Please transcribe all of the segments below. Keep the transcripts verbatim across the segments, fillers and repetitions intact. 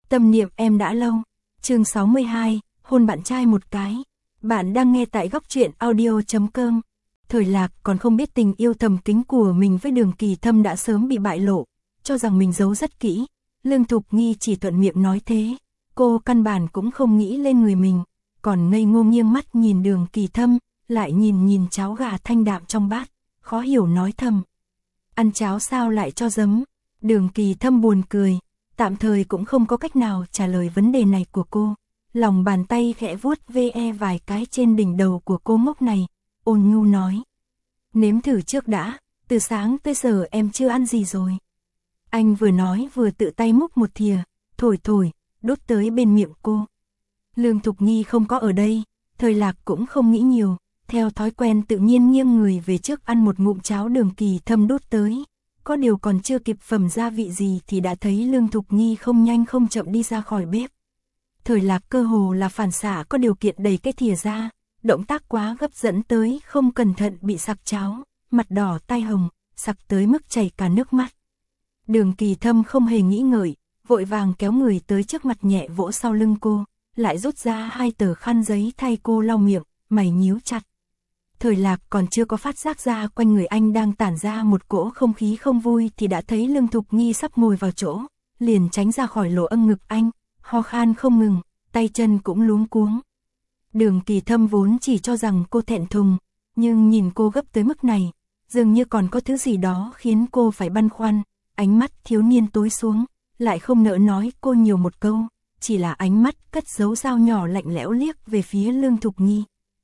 Tâm niệm em đã lâu. Chương sáu mươi hai, hôn bạn trai một cái. Bạn đang nghe tại góc truyện audio chấm com. Thời Lạc còn không biết tình yêu thầm kín của mình với Đường Kỳ Thâm đã sớm bị bại lộ, cho rằng mình giấu rất kỹ. Lương Thục Nghi chỉ thuận miệng nói thế, cô căn bản cũng không nghĩ lên người mình, còn ngây ngô nghiêng mắt nhìn Đường Kỳ Thâm, lại nhìn nhìn cháo gà thanh đạm trong bát, khó hiểu nói thầm. Ăn cháo sao lại cho giấm? Đường Kỳ Thâm buồn cười, tạm thời cũng không có cách nào trả lời vấn đề này của cô. Lòng bàn tay khẽ vuốt ve vài cái trên đỉnh đầu của cô ngốc này, ôn nhu nói. Nếm thử trước đã, từ sáng tới giờ em chưa ăn gì rồi. Anh vừa nói vừa tự tay múc một thìa, thổi thổi, đút tới bên miệng cô. Lương Thục Nghi không có ở đây, Thời Lạc cũng không nghĩ nhiều, theo thói quen tự nhiên nghiêng người về trước ăn một ngụm cháo Đường Kỳ Thâm đút tới. Có điều còn chưa kịp phẩm gia vị gì thì đã thấy Lương Thục Nghi không nhanh không chậm đi ra khỏi bếp. Thời Lạc cơ hồ là phản xạ có điều kiện đẩy cái thìa ra, động tác quá gấp dẫn tới không cẩn thận bị sặc cháo, mặt đỏ tai hồng, sặc tới mức chảy cả nước mắt. Đường Kỳ Thâm không hề nghĩ ngợi, vội vàng kéo người tới trước mặt nhẹ vỗ sau lưng cô, lại rút ra hai tờ khăn giấy thay cô lau miệng, mày nhíu chặt. Thời Lạc còn chưa có phát giác ra quanh người anh đang tản ra một cỗ không khí không vui thì đã thấy Lương Thục Nghi sắp ngồi vào chỗ, liền tránh ra khỏi lỗ âng ngực anh, ho khan không ngừng, tay chân cũng luống cuống. Đường Kỳ Thâm vốn chỉ cho rằng cô thẹn thùng, nhưng nhìn cô gấp tới mức này, dường như còn có thứ gì đó khiến cô phải băn khoăn, ánh mắt thiếu niên tối xuống, lại không nỡ nói cô nhiều một câu, chỉ là ánh mắt cất giấu dao nhỏ lạnh lẽo liếc về phía Lương Thục Nghi.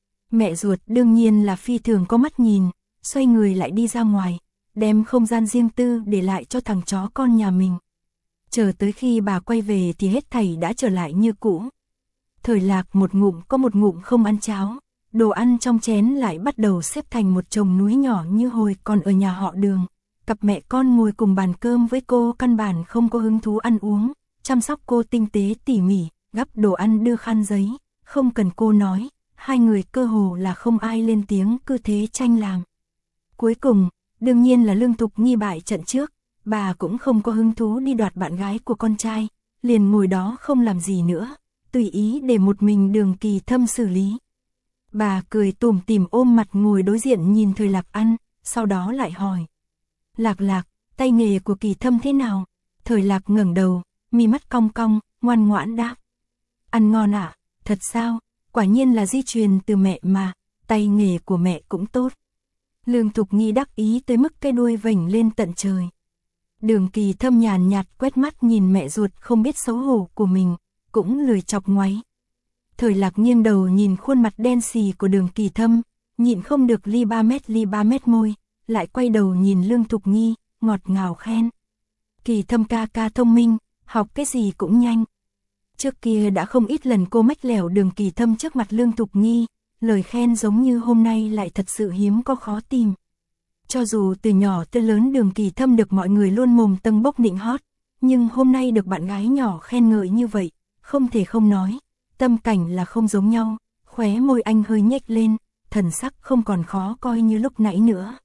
Mẹ ruột đương nhiên là phi thường có mắt nhìn, xoay người lại đi ra ngoài, đem không gian riêng tư để lại cho thằng chó con nhà mình. Chờ tới khi bà quay về thì hết thảy đã trở lại như cũ. Thời Lạc một ngụm có một ngụm không ăn cháo, đồ ăn trong chén lại bắt đầu xếp thành một chồng núi nhỏ như hồi còn ở nhà họ Đường. Cặp mẹ con ngồi cùng bàn cơm với cô căn bản không có hứng thú ăn uống, chăm sóc cô tinh tế tỉ mỉ, gắp đồ ăn đưa khăn giấy, không cần cô nói, hai người cơ hồ là không ai lên tiếng cứ thế tranh làm. Cuối cùng, đương nhiên là Lương Thục Nghi bại trận trước, bà cũng không có hứng thú đi đoạt bạn gái của con trai, liền ngồi đó không làm gì nữa, tùy ý để một mình Đường Kỳ Thâm xử lý. Bà cười tủm tỉm ôm mặt ngồi đối diện nhìn Thời Lạc ăn, sau đó lại hỏi. Lạc Lạc, tay nghề của Kỳ Thâm thế nào? Thời Lạc ngẩng đầu, mi mắt cong cong, ngoan ngoãn đáp. Ăn ngon ạ, à? Thật sao? Quả nhiên là di truyền từ mẹ mà, tay nghề của mẹ cũng tốt. Lương Thục Nghi đắc ý tới mức cái đuôi vểnh lên tận trời. Đường Kỳ Thâm nhàn nhạt quét mắt nhìn mẹ ruột không biết xấu hổ của mình, cũng lười chọc ngoáy. Thời Lạc nghiêng đầu nhìn khuôn mặt đen xì của Đường Kỳ Thâm, nhịn không được li ba mét li ba mét môi, lại quay đầu nhìn Lương Thục Nghi, ngọt ngào khen. Kỳ Thâm ca ca thông minh, học cái gì cũng nhanh. Trước kia đã không ít lần cô mách lẻo Đường Kỳ Thâm trước mặt Lương Thục Nghi, lời khen giống như hôm nay lại thật sự hiếm có khó tìm. Cho dù từ nhỏ tới lớn Đường Kỳ Thâm được mọi người luôn mồm tâng bốc nịnh hót, nhưng hôm nay được bạn gái nhỏ khen ngợi như vậy, không thể không nói, tâm cảnh là không giống nhau, khóe môi anh hơi nhếch lên, thần sắc không còn khó coi như lúc nãy nữa.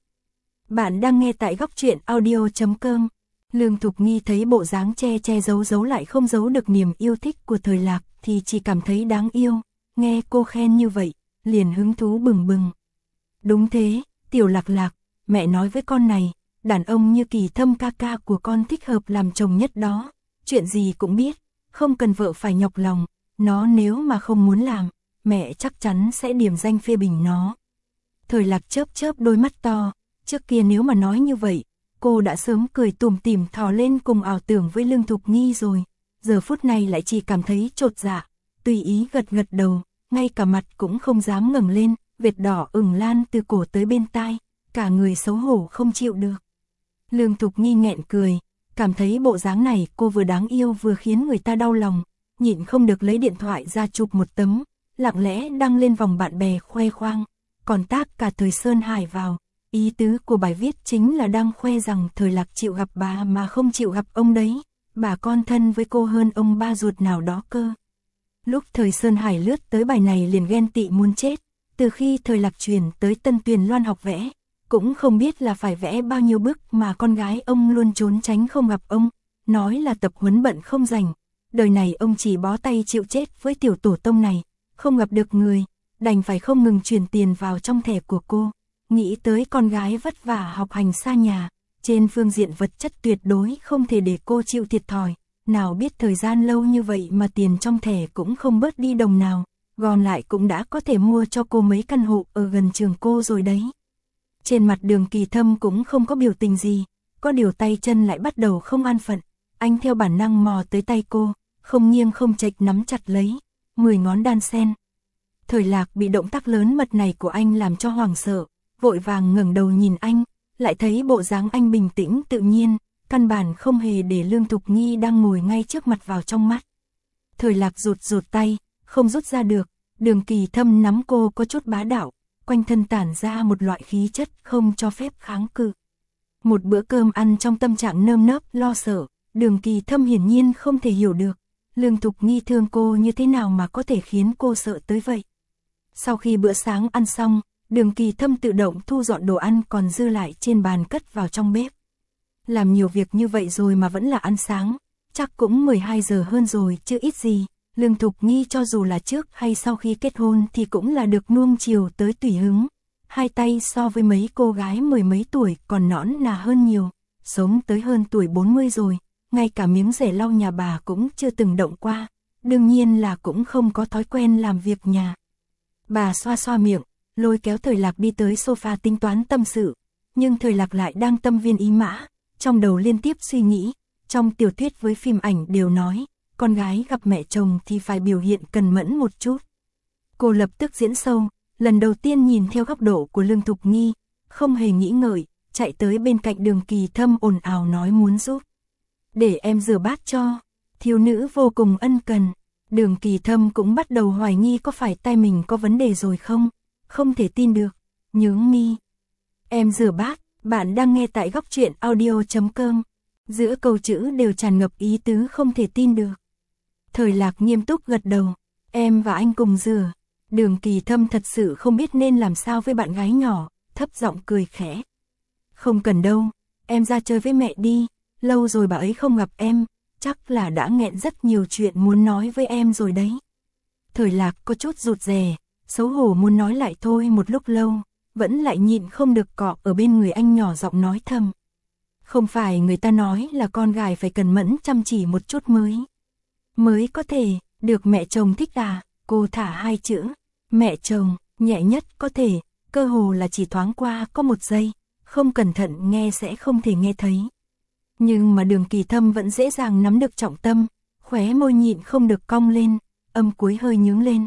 Bạn đang nghe tại góc truyện audio chấm com. Lương Thục Nghi thấy bộ dáng che che giấu giấu lại không giấu được niềm yêu thích của Thời Lạc thì chỉ cảm thấy đáng yêu, nghe cô khen như vậy, liền hứng thú bừng bừng. Đúng thế, tiểu Lạc Lạc, mẹ nói với con này, đàn ông như Kỳ Thâm ca ca của con thích hợp làm chồng nhất đó, chuyện gì cũng biết, không cần vợ phải nhọc lòng, nó nếu mà không muốn làm, mẹ chắc chắn sẽ điểm danh phê bình nó. Thời Lạc chớp chớp đôi mắt to, trước kia nếu mà nói như vậy, cô đã sớm cười tủm tỉm thò lên cùng ảo tưởng với Lương Thục Nghi rồi, giờ phút này lại chỉ cảm thấy chột dạ, tùy ý gật gật đầu, ngay cả mặt cũng không dám ngẩng lên, vệt đỏ ửng lan từ cổ tới bên tai, cả người xấu hổ không chịu được. Lương Thục Nghi nghẹn cười, cảm thấy bộ dáng này cô vừa đáng yêu vừa khiến người ta đau lòng, nhịn không được lấy điện thoại ra chụp một tấm, lặng lẽ đăng lên vòng bạn bè khoe khoang, còn tag cả Thời Sơn Hải vào. Ý tứ của bài viết chính là đang khoe rằng Thời Lạc chịu gặp bà mà không chịu gặp ông đấy, bà con thân với cô hơn ông ba ruột nào đó cơ. Lúc Thời Sơn Hải lướt tới bài này liền ghen tị muốn chết, từ khi Thời Lạc chuyển tới Tân Tuyền Loan học vẽ, cũng không biết là phải vẽ bao nhiêu bức mà con gái ông luôn trốn tránh không gặp ông, nói là tập huấn bận không rảnh, đời này ông chỉ bó tay chịu chết với tiểu tổ tông này, không gặp được người, đành phải không ngừng chuyển tiền vào trong thẻ của cô. Nghĩ tới con gái vất vả học hành xa nhà, trên phương diện vật chất tuyệt đối không thể để cô chịu thiệt thòi, nào biết thời gian lâu như vậy mà tiền trong thẻ cũng không bớt đi đồng nào, gom lại cũng đã có thể mua cho cô mấy căn hộ ở gần trường cô rồi đấy. Trên mặt Đường Kỳ Thâm cũng không có biểu tình gì, có điều tay chân lại bắt đầu không an phận, anh theo bản năng mò tới tay cô, không nghiêng không chệch nắm chặt lấy, mười ngón đan sen. Thời Lạc bị động tác lớn mật này của anh làm cho hoảng sợ, vội vàng ngẩng đầu nhìn anh, lại thấy bộ dáng anh bình tĩnh tự nhiên, căn bản không hề để Lương Thục Nghi đang ngồi ngay trước mặt vào trong mắt. Thời Lạc rụt rụt tay, không rút ra được, Đường Kỳ Thâm nắm cô có chút bá đạo, quanh thân tản ra một loại khí chất không cho phép kháng cự. Một bữa cơm ăn trong tâm trạng nơm nớp lo sợ, Đường Kỳ Thâm hiển nhiên không thể hiểu được, Lương Thục Nghi thương cô như thế nào mà có thể khiến cô sợ tới vậy. Sau khi bữa sáng ăn xong, Đường Kỳ Thâm tự động thu dọn đồ ăn còn dư lại trên bàn cất vào trong bếp. Làm nhiều việc như vậy rồi mà vẫn là ăn sáng, chắc cũng mười hai giờ hơn rồi chứ ít gì. Lương Thục Nghi cho dù là trước hay sau khi kết hôn thì cũng là được nuông chiều tới tùy hứng. Hai tay so với mấy cô gái mười mấy tuổi còn nõn nà hơn nhiều, sống tới hơn tuổi bốn mươi rồi, ngay cả miếng rẻ lau nhà bà cũng chưa từng động qua, đương nhiên là cũng không có thói quen làm việc nhà. Bà xoa xoa miệng, lôi kéo Thời Lạc đi tới sofa tính toán tâm sự, nhưng Thời Lạc lại đang tâm viên ý mã, trong đầu liên tiếp suy nghĩ, trong tiểu thuyết với phim ảnh đều nói, con gái gặp mẹ chồng thì phải biểu hiện cần mẫn một chút. Cô lập tức diễn sâu, lần đầu tiên nhìn theo góc độ của Lương Thục Nghi, không hề nghĩ ngợi, chạy tới bên cạnh Đường Kỳ Thâm ồn ào nói muốn giúp. Để em rửa bát cho, thiếu nữ vô cùng ân cần. Đường Kỳ Thâm cũng bắt đầu hoài nghi có phải tay mình có vấn đề rồi không, không thể tin được, nhướng mi. Em rửa bát, bạn đang nghe tại góc truyện audio chấm com, giữa câu chữ đều tràn ngập ý tứ không thể tin được. Thời Lạc nghiêm túc gật đầu, em và anh cùng rửa. Đường Kỳ Thâm thật sự không biết nên làm sao với bạn gái nhỏ, thấp giọng cười khẽ. Không cần đâu, em ra chơi với mẹ đi, lâu rồi bà ấy không gặp em, chắc là đã nghẹn rất nhiều chuyện muốn nói với em rồi đấy. Thời Lạc có chút rụt rè, xấu hổ muốn nói lại thôi một lúc lâu, vẫn lại nhịn không được cọ ở bên người anh nhỏ giọng nói thầm. Không phải người ta nói là con gái phải cần mẫn chăm chỉ một chút mới. Mới có thể, được mẹ chồng thích à, cô thả hai chữ, mẹ chồng, nhẹ nhất có thể, cơ hồ là chỉ thoáng qua có một giây, không cẩn thận nghe sẽ không thể nghe thấy. Nhưng mà Đường Kỳ Thâm vẫn dễ dàng nắm được trọng tâm, khóe môi nhịn không được cong lên, âm cuối hơi nhướng lên.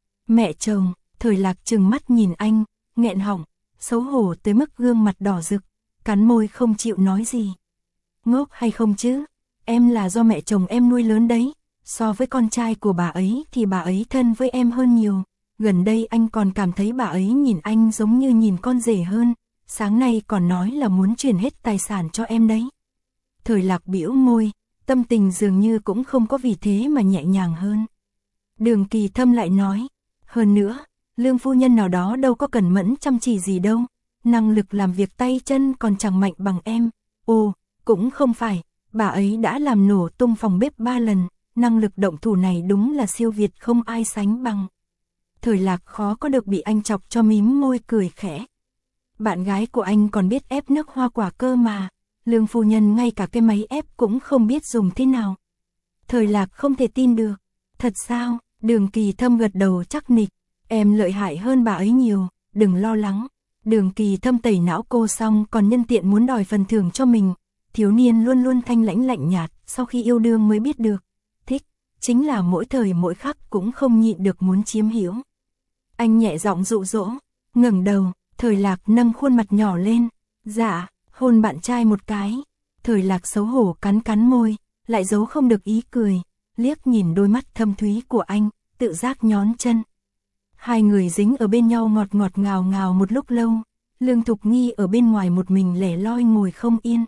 Mẹ chồng, Thời Lạc trừng mắt nhìn anh, nghẹn họng, xấu hổ tới mức gương mặt đỏ rực, cắn môi không chịu nói gì. Ngốc hay không chứ, em là do mẹ chồng em nuôi lớn đấy, so với con trai của bà ấy thì bà ấy thân với em hơn nhiều. Gần đây anh còn cảm thấy bà ấy nhìn anh giống như nhìn con rể hơn, sáng nay còn nói là muốn chuyển hết tài sản cho em đấy. Thời Lạc bĩu môi, tâm tình dường như cũng không có vì thế mà nhẹ nhàng hơn. Đường Kỳ Thâm lại nói, hơn nữa, Lương phu nhân nào đó đâu có cần mẫn chăm chỉ gì đâu, năng lực làm việc tay chân còn chẳng mạnh bằng em. Ồ, cũng không phải, bà ấy đã làm nổ tung phòng bếp ba lần, năng lực động thủ này đúng là siêu việt không ai sánh bằng. Thời Lạc khó có được bị anh chọc cho mím môi cười khẽ. Bạn gái của anh còn biết ép nước hoa quả cơ mà, Lương phu nhân ngay cả cái máy ép cũng không biết dùng thế nào. Thời Lạc không thể tin được, thật sao? Đường Kỳ Thâm gật đầu chắc nịch, em lợi hại hơn bà ấy nhiều, đừng lo lắng. Đường Kỳ Thâm tẩy não cô xong còn nhân tiện muốn đòi phần thưởng cho mình, thiếu niên luôn luôn thanh lãnh lạnh nhạt, sau khi yêu đương mới biết được, thích, chính là mỗi thời mỗi khắc cũng không nhịn được muốn chiếm hữu. Anh nhẹ giọng dụ dỗ, ngẩng đầu, Thời Lạc nâng khuôn mặt nhỏ lên, dạ, hôn bạn trai một cái. Thời Lạc xấu hổ cắn cắn môi, lại giấu không được ý cười, liếc nhìn đôi mắt thâm thúy của anh, tự giác nhón chân. Hai người dính ở bên nhau ngọt ngọt ngào ngào một lúc lâu, Lương Thục Nghi ở bên ngoài một mình lẻ loi ngồi không yên.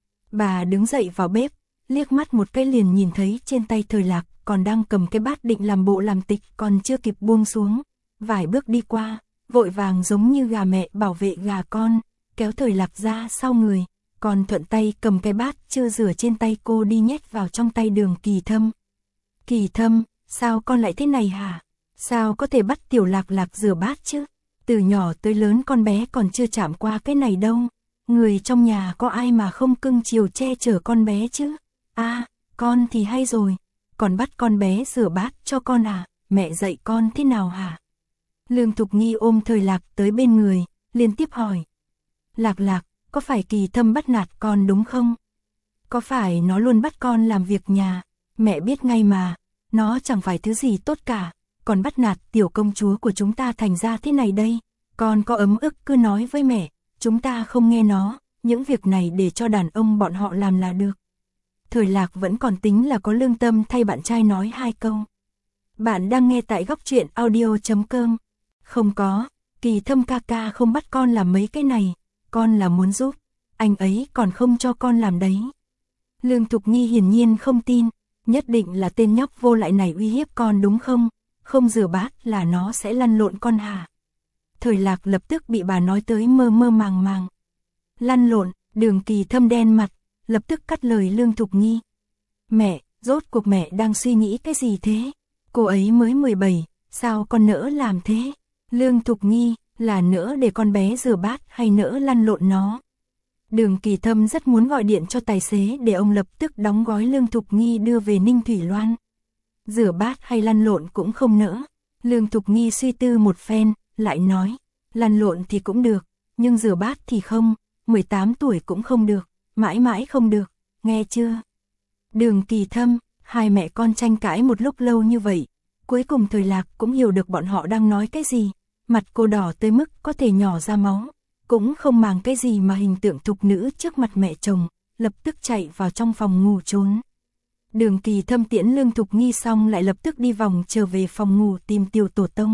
Bà đứng dậy vào bếp, liếc mắt một cái liền nhìn thấy trên tay Thời Lạc còn đang cầm cái bát định làm bộ làm tịch còn chưa kịp buông xuống, vài bước đi qua, vội vàng giống như gà mẹ bảo vệ gà con, kéo Thời Lạc ra sau người, còn thuận tay cầm cái bát chưa rửa trên tay cô đi nhét vào trong tay Đường Kỳ Thâm. Kỳ Thâm, sao con lại thế này hả? Sao có thể bắt Tiểu Lạc Lạc rửa bát chứ? Từ nhỏ tới lớn con bé còn chưa chạm qua cái này đâu. Người trong nhà có ai mà không cưng chiều che chở con bé chứ? À, con thì hay rồi. Còn bắt con bé rửa bát cho con à? Mẹ dạy con thế nào hả? Lương Thục Nghi ôm Thời Lạc tới bên người, liên tiếp hỏi. Lạc Lạc, có phải Kỳ Thâm bắt nạt con đúng không? Có phải nó luôn bắt con làm việc nhà? Mẹ biết ngay mà, nó chẳng phải thứ gì tốt cả, còn bắt nạt tiểu công chúa của chúng ta thành ra thế này đây. Con có ấm ức cứ nói với mẹ, chúng ta không nghe nó, những việc này để cho đàn ông bọn họ làm là được. Thời Lạc vẫn còn tính là có lương tâm thay bạn trai nói hai câu. Bạn đang nghe tại góc truyện audio chấm com. Không có, Kỳ Thâm ca ca không bắt con làm mấy cái này, con là muốn giúp, anh ấy còn không cho con làm đấy. Lương Thục Nghi hiển nhiên không tin, nhất định là tên nhóc vô lại này uy hiếp con đúng không? Không rửa bát là nó sẽ lăn lộn con hả? Thời Lạc lập tức bị bà nói tới mơ mơ màng màng. Lăn lộn, Đường Kỳ Thâm đen mặt, lập tức cắt lời Lương Thục Nghi. Mẹ, rốt cuộc mẹ đang suy nghĩ cái gì thế? Cô ấy mới mười bảy, sao con nỡ làm thế? Lương Thục Nghi, là nỡ để con bé rửa bát hay nỡ lăn lộn nó? Đường Kỳ Thâm rất muốn gọi điện cho tài xế để ông lập tức đóng gói Lương Thục Nghi đưa về Ninh Thủy Loan. Rửa bát hay lăn lộn cũng không nỡ. Lương Thục Nghi suy tư một phen, lại nói, lăn lộn thì cũng được, nhưng rửa bát thì không, mười tám tuổi cũng không được, mãi mãi không được, nghe chưa? Đường Kỳ Thâm, hai mẹ con tranh cãi một lúc lâu như vậy, cuối cùng Thời Lạc cũng hiểu được bọn họ đang nói cái gì, mặt cô đỏ tới mức có thể nhỏ ra máu, cũng không màng cái gì mà hình tượng thục nữ trước mặt mẹ chồng, lập tức chạy vào trong phòng ngủ trốn. Đường Kỳ Thâm tiễn Lương Thục Nghi xong lại lập tức đi vòng trở về phòng ngủ tìm Tiểu Tổ Tông.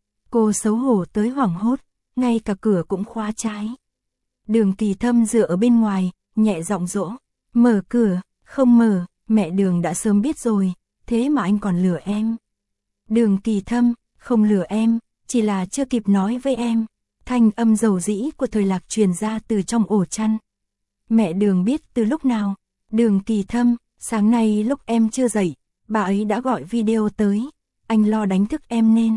Cô xấu hổ tới hoảng hốt, ngay cả cửa cũng khóa trái. Đường Kỳ Thâm dựa ở bên ngoài, nhẹ giọng dỗ, mở cửa, không mở, mẹ Đường đã sớm biết rồi, thế mà anh còn lừa em. Đường Kỳ Thâm, không lừa em, chỉ là chưa kịp nói với em. Thanh âm dầu dĩ của Thời Lạc truyền ra từ trong ổ chăn. Mẹ Đường biết từ lúc nào? Đường Kỳ Thâm, sáng nay lúc em chưa dậy, bà ấy đã gọi video tới, anh lo đánh thức em nên.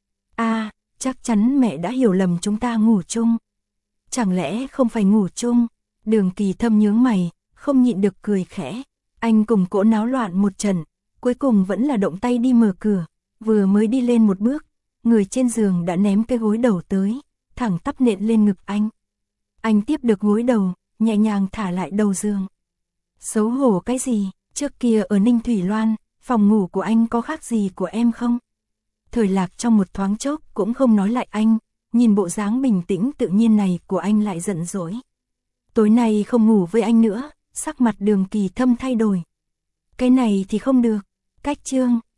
À, chắc chắn mẹ đã hiểu lầm chúng ta ngủ chung. Chẳng lẽ không phải ngủ chung? Đường Kỳ Thâm nhướng mày, không nhịn được cười khẽ. Anh cùng cỗ náo loạn một trận, cuối cùng vẫn là động tay đi mở cửa, vừa mới đi lên một bước, người trên giường đã ném cái gối đầu tới, thẳng tắp nện lên ngực anh. Anh tiếp được gối đầu, nhẹ nhàng thả lại đầu giường. Xấu hổ cái gì, trước kia ở Ninh Thủy Loan, phòng ngủ của anh có khác gì của em không? Thời Lạc trong một thoáng chốc cũng không nói lại anh, nhìn bộ dáng bình tĩnh tự nhiên này của anh lại giận dỗi. Tối nay không ngủ với anh nữa, sắc mặt Đường Kỳ Thâm thay đổi. Cái này thì không được, cách chương.